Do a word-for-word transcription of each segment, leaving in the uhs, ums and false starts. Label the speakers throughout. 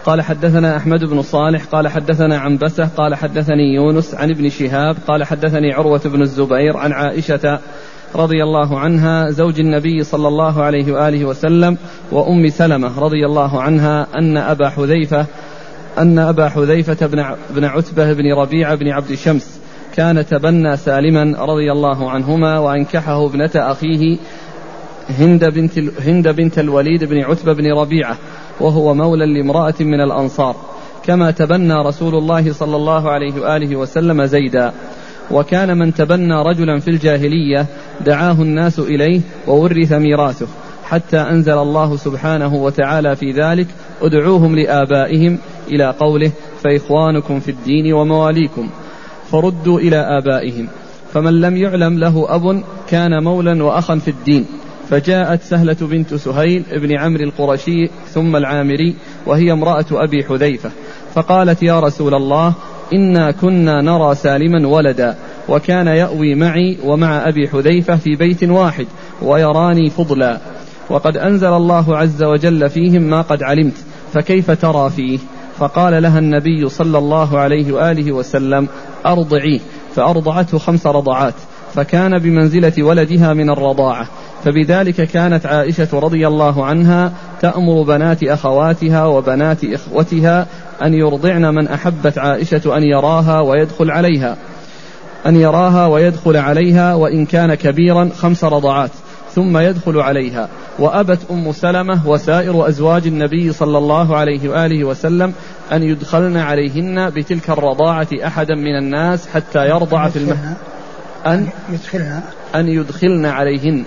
Speaker 1: قال حدثنا أحمد بن صالح قال حدثنا عنبسة قال حدثني يونس عن ابن شهاب قال حدثني عروة بن الزبير عن عائشة رضي الله عنها زوج النبي صلى الله عليه وآله وسلم وأم سلمة رضي الله عنها أن أبا حذيفة أن أبا حذيفة بن عتبة بن ربيعة بن عبد شمس كان تبنى سالما رضي الله عنهما وأنكحه ابنة أخيه هند بنت, هند بنت الوليد بن عتبة بن ربيعة وهو مولى لامرأة من الأنصار كما تبنى رسول الله صلى الله عليه وآله وسلم زيدا. وكان من تبنى رجلا في الجاهلية دعاه الناس إليه وورث ميراثه حتى أنزل الله سبحانه وتعالى في ذلك ادعوهم لآبائهم إلى قوله فإخوانكم في الدين ومواليكم فردوا إلى آبائهم. فمن لم يعلم له أب كان مولا وأخا في الدين. فجاءت سهلة بنت سهيل ابن عمرو القرشي ثم العامري وهي امرأة أبي حذيفة فقالت يا رسول الله إنا كنا نرى سالما ولدا وكان يأوي معي ومع أبي حذيفة في بيت واحد ويراني فضلا وقد أنزل الله عز وجل فيهم ما قد علمت فكيف ترى فيه؟ فقال لها النبي صلى الله عليه وآله وسلم أرضعيه فأرضعته خمس رضعات فكان بمنزلة ولدها من الرضاعة. فبذلك كانت عائشة رضي الله عنها تأمر بنات أخواتها وبنات إخوتها أن يرضعن من أحبت عائشة أن يراها ويدخل عليها أن يراها ويدخل عليها وإن كان كبيرا خمس رضعات ثم يدخل عليها. وأبت أم سلمة وسائر أزواج النبي صلى الله عليه وآله وسلم أن يدخلن عليهن بتلك الرضاعة أحدا من الناس حتى يرضع في المهد أن يدخلن أن يدخلن عليهن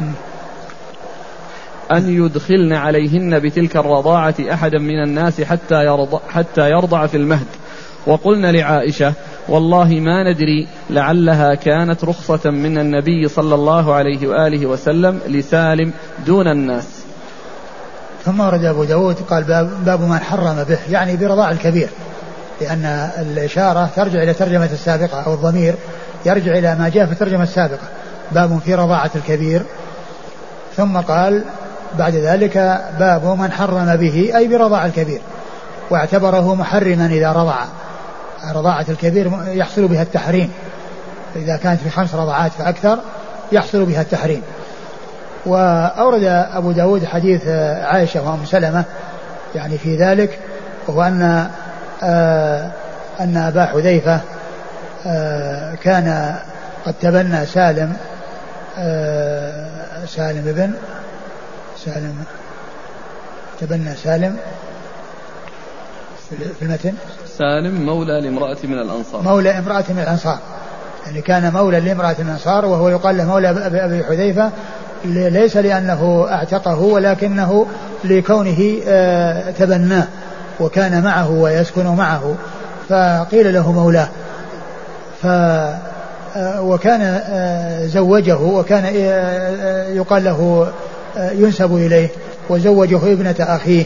Speaker 1: أن يدخلن عليهن بتلك الرضاعة أحدا من الناس حتى يرضع, حتى يرضع في المهد. وقلنا لعائشة والله ما ندري لعلها كانت رخصة من النبي صلى الله عليه وآله وسلم لسالم دون الناس.
Speaker 2: ثم ورد أبو داود قال باب, باب من حرم به يعني برضاع الكبير لأن الإشارة ترجع إلى ترجمة السابقة أو الضمير يرجع إلى ما جاء في الترجمة السابقة باب في رضاعة الكبير. ثم قال بعد ذلك باب من حرم به أي برضاع الكبير واعتبره محرما إذا رضع. رضاعة الكبير يحصل بها التحريم إذا كانت في خمس رضعات فأكثر يحصل بها التحريم. وأورد أبو داود حديث عائشة وأم سلمة يعني في ذلك وهو أن آه أن أبا حذيفة آه كان قد تبنى سالم آه سالم ابن سالم تبنى سالم في المتن
Speaker 1: سالم مولى لامرأة من الأنصار
Speaker 2: مولى امرأة من الأنصار يعني كان مولى لامرأة من الأنصار وهو يقال له مولى أبي حذيفة ليس لأنه اعتقه ولكنه لكونه آه تبناه وكان معه ويسكن معه فقيل له مولاه. ف وكان زوجه وكان يقال له ينسب إليه وزوجه ابنة أخيه.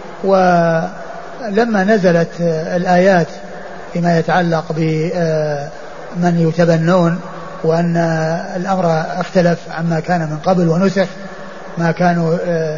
Speaker 2: ولما نزلت الآيات فيما يتعلق بمن يتبنون وأن الأمر اختلف عما كان من قبل ونسخ ما كانوا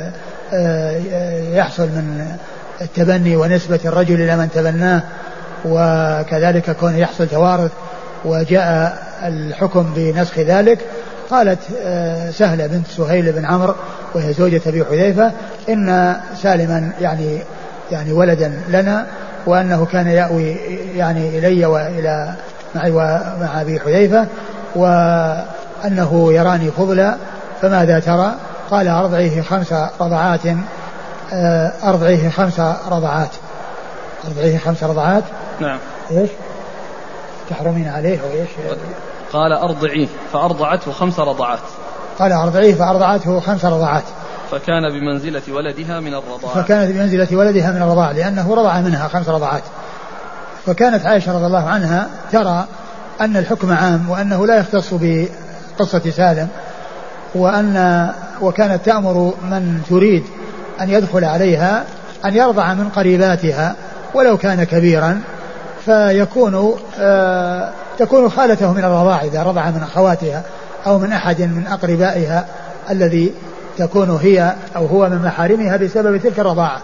Speaker 2: يحصل من التبني ونسبة الرجل إلى من تبناه وكذلك كون يحصل توارث وجاء الحكم بنسخ ذلك قالت سهلة بنت سهيل بن عمرو وهي زوجة أبي حذيفة إن سالما يعني يعني ولدا لنا وأنه كان يأوي يعني إلي وإلى معي ومع أبي حذيفة وأنه يراني فضلا فماذا ترى؟ قال أرضعيه خمس رضعات أرضعيه خمس رضعات أرضعيه خمس رضعات
Speaker 1: نعم
Speaker 2: إيش تحرمين عليه وإيش
Speaker 1: قال أرضعيه فأرضعته خمس رضعات
Speaker 2: قال أرضعيه فأرضعته خمس رضعات
Speaker 1: فكان بمنزلة ولدها من الرضاعة
Speaker 2: فكانت بمنزلة ولدها من الرضاعة لأنه رضع منها خمس رضعات. فكانت عائشة رضي الله عنها ترى أن الحكم عام وأنه لا يختص بقصة سالم وأن وكانت تأمر من تريد أن يدخل عليها أن يرضع من قريباتها ولو كان كبيرا فيكون آه تكون خالته من الرضاع إذا رضع من أخواتها أو من أحد من أقربائها الذي تكون هي أو هو من محارمها بسبب تلك الرضاعة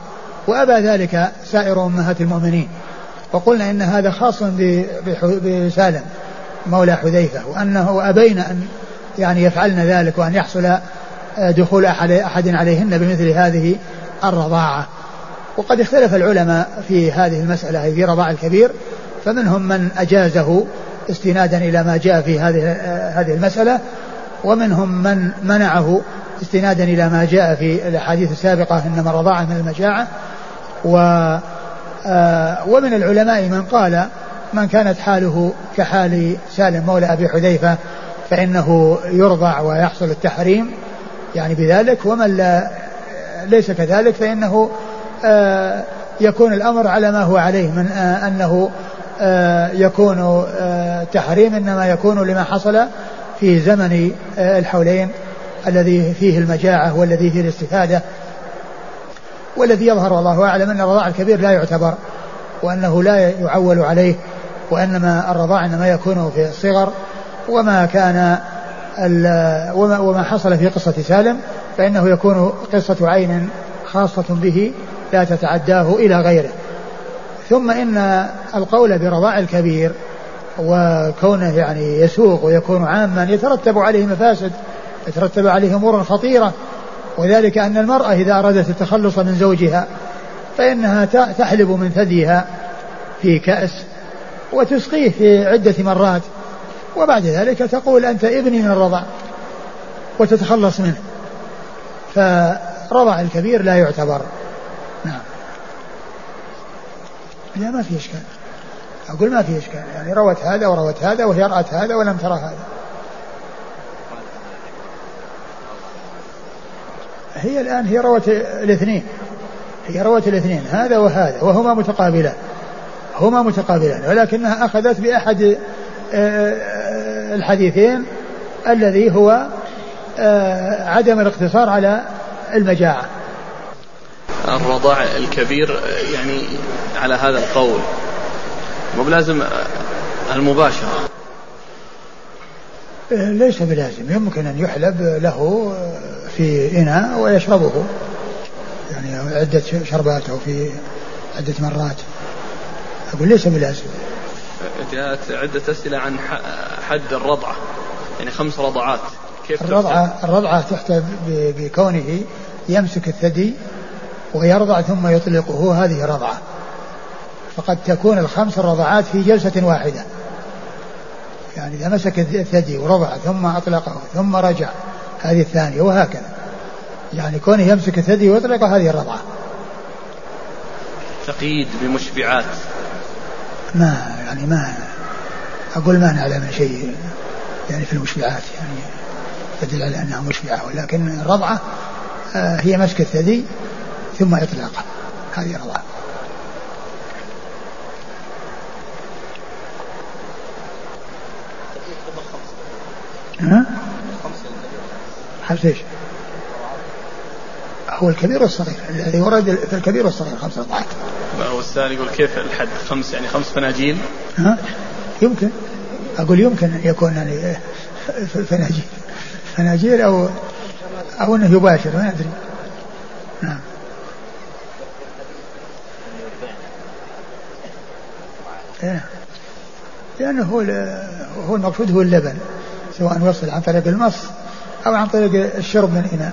Speaker 2: وأبى ذلك سائر أمهات المؤمنين. وقلنا إن هذا خاص بسالم مولى حذيفة، وأنه أبينا أن يعني يفعلن ذلك وأن يحصل دخول أحد عليهن بمثل هذه الرضاعة. وقد اختلف العلماء في هذه المسألة في رضاع الكبير، فمنهم من أجازه استنادا إلى ما جاء في هذه هذه المسألة، ومنهم من منعه استنادا إلى ما جاء في الأحاديث السابقة إنما الرضاعة من المجاعة. و ومن العلماء من قال من كانت حاله كحال سالم مولى أبي حذيفة فإنه يرضع ويحصل التحريم يعني بذلك، ومن لا ليس كذلك فإنه يكون الأمر على ما هو عليه من أنه يكون تحريم إنما يكون لما حصل في زمن الحولين الذي فيه المجاعة والذي فيه الاستفادة. والذي يظهر والله أعلم أن الرضاع الكبير لا يعتبر وأنه لا يعول عليه، وإنما الرضاع إنما يكون في الصغر. وما كان وما, وما حصل في قصة سالم فإنه يكون قصة عين خاصة به لا تتعداه إلى غيره. ثم إن القول برضاع الكبير وكونه يعني يسوق ويكون عاما يترتب عليه مفاسد، يترتب عليه أمور خطيرة، وذلك أن المرأة إذا أرادت التخلص من زوجها فإنها تحلب من ثديها في كأس وتسقيه في عدة مرات، وبعد ذلك تقول أنت ابني من الرضع وتتخلص منه، فرضع الكبير لا يعتبر. نعم. لا ما في إشكال، أقول ما في إشكال، يعني روت هذا وروت هذا وهي رأت هذا ولم ترى هذا. هي الآن هي روت الاثنين، هي روت الاثنين هذا وهذا وهما متقابلان، هما متقابلان، ولكنها أخذت بأحد الحديثين الذي هو عدم الاقتصار على المجاعة.
Speaker 1: الرضاع الكبير يعني على هذا القول مو بلازم المباشرة؟
Speaker 2: ليس بلازم، يمكن أن يحلب له في إناء ويشربه يعني عدة شربات أو في عدة مرات، أقول ليس بلازم.
Speaker 1: جاءت عدة أسئلة عن حد الرضعة، يعني خمس رضعات كيف
Speaker 2: الرضعة؟ الرضعة تحت بكونه يمسك الثدي ويرضع ثم يطلقه، هذه رضعة. فقد تكون الخمس الرضعات في جلسة واحدة، يعني إذا مسك الثدي ورضع ثم أطلقه ثم رجع هذه الثانية، وهكذا يعني كونه يمسك الثدي ويطلقه هذه الرضعة.
Speaker 1: تقييد بمشبعات
Speaker 2: ما يعني ما أقول ما نعلم شيء يعني في المشبعات يعني تدل على أنها مشبعة، ولكن الرضعة هي مسك الثدي ثم إطلاقه، هذه الرضعة. ها؟ خمس ايش؟ هو الكبير والصغير الذي ورد في الكبير والصغير خمس رضعات.
Speaker 1: هو السائل يقول كيف الحد خمس، يعني خمس فناجيل؟
Speaker 2: ها؟ يمكن، أقول يمكن أن يكون يعني فناجيل فناجيل أو أو أنه يباشر، ما أدري. نعم. إيه. لأنه هو هو المقصود هو اللبن، سواء وصل عن طريق المص أو عن طريق الشرب من إناء.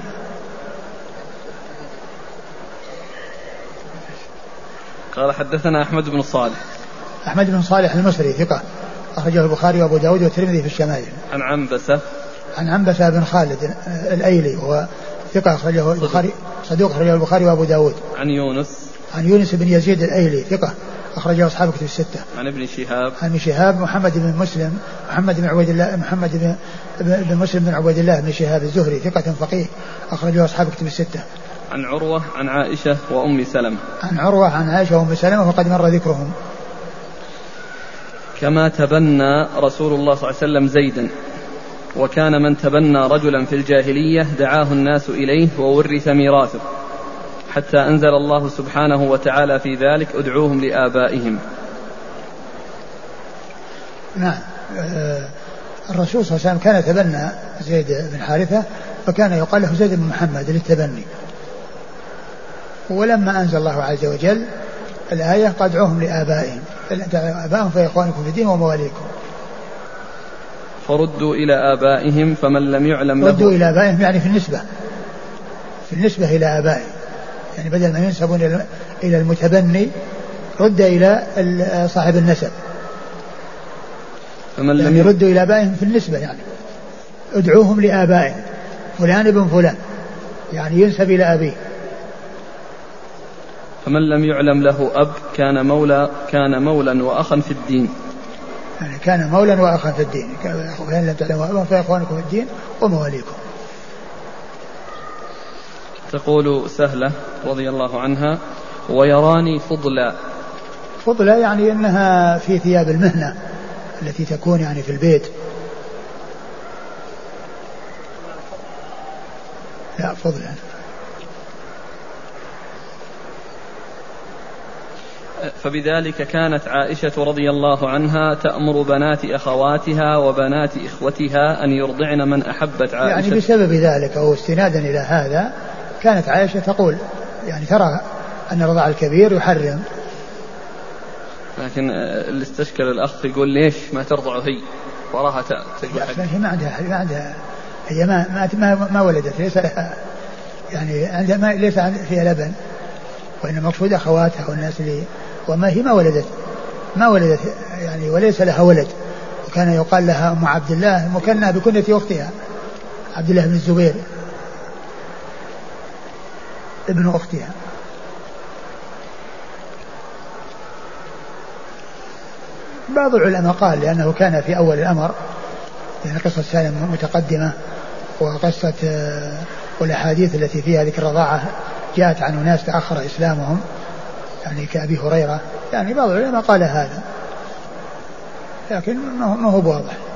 Speaker 1: قال حدثنا أحمد بن صالح.
Speaker 2: أحمد بن صالح المصري ثقة، أخرجه البخاري وأبو داود والترمذي في الشمائل.
Speaker 1: عن عنبسة
Speaker 2: عن عنبسة بن خالد الأيلي وهو ثقة، أخرجه البخاري صدوق، أخرجه البخاري وأبو داود.
Speaker 1: عن يونس
Speaker 2: عن يونس بن يزيد الأيلي ثقة، أخرجه أصحاب كتب الستة.
Speaker 1: عن ابن شهاب
Speaker 2: عن ابن شهاب محمد بن مسلم محمد بن عبيد الله محمد بن, بن مسلم بن عبيد الله بن شهاب الزهري ثقة فقيه، أخرجه أصحاب كتب الستة.
Speaker 1: عن عروة عن عائشة وأم سلمة.
Speaker 2: عن عروة عن عائشة وأم سلمة وقد مر ذكرهم.
Speaker 1: كما تبنى رسول الله صلى الله عليه وسلم زيدا، وكان من تبنى رجلا في الجاهلية دعاه الناس إليه وورث ميراثه، حتى أنزل الله سبحانه وتعالى في ذلك ادعوهم لآبائهم.
Speaker 2: نعم. الرسول صلى الله عليه وسلم كان تبنى زيد بن حارثة، فكان يقال له زيد بن محمد للتبني، ولما أنزل الله عز وجل الآية قد ادعوهم لآبائهم آبائهم فإخوانكم في الدين ومواليكم.
Speaker 1: فردوا إلى آبائهم فمن لم يعلم له.
Speaker 2: ردوا إلى آبائهم يعني في النسبة في النسبة إلى آبائهم، يعني بدل ما ينسبون إلى المتبني رد إلى صاحب النسب. فمن لم يعني ردوا إلى آبائهم في النسبة، يعني ادعوهم لآبائهم فلان ابن فلان، يعني ينسب إلى أبيه.
Speaker 1: فمن لم يعلم له أب كان مولى كان مولا وأخا في الدين،
Speaker 2: يعني كان مولا وأخا في الدين. فإن لم تعلموا أبا فإخوانكم في الدين ومواليكم.
Speaker 1: تقول سهلة رضي الله عنها: ويراني فضلا.
Speaker 2: فضلا يعني أنها في ثياب المهنة التي تكون يعني في البيت. لا فضلا.
Speaker 1: فبذلك كانت عائشة رضي الله عنها تأمر بنات أخواتها وبنات إخوتها أن يرضعن من أحبت عائشة.
Speaker 2: يعني بسبب ذلك أو استنادا إلى هذا كانت عائشة تقول يعني ترى أن الرضاع الكبير يحرم.
Speaker 1: لكن اللي استشكل الأخ يقول ليش ما ترضع هي وراها تقول
Speaker 2: هي ما عندها ما عندها هي ما ما ما ولدت، ليس لها يعني عندها ما ليس فيها لبن، وإن مقصود أخواتها والناس اللي وما هي ما ولدت ما ولدت يعني وليس لها ولد. وكان يقال لها أم عبد الله مكنى بكنية أختها عبد الله بن الزبير ابن أختها. بعض العلماء قال لأنه كان في أول الأمر، يعني قصة سالم متقدمة، وقصة والأحاديث التي فيها ذكر الرضاعة جاءت عن ناس تأخر إسلامهم يعني كأبي هريرة، يعني بعض العلماء قال هذا لكن ما هو بواضح.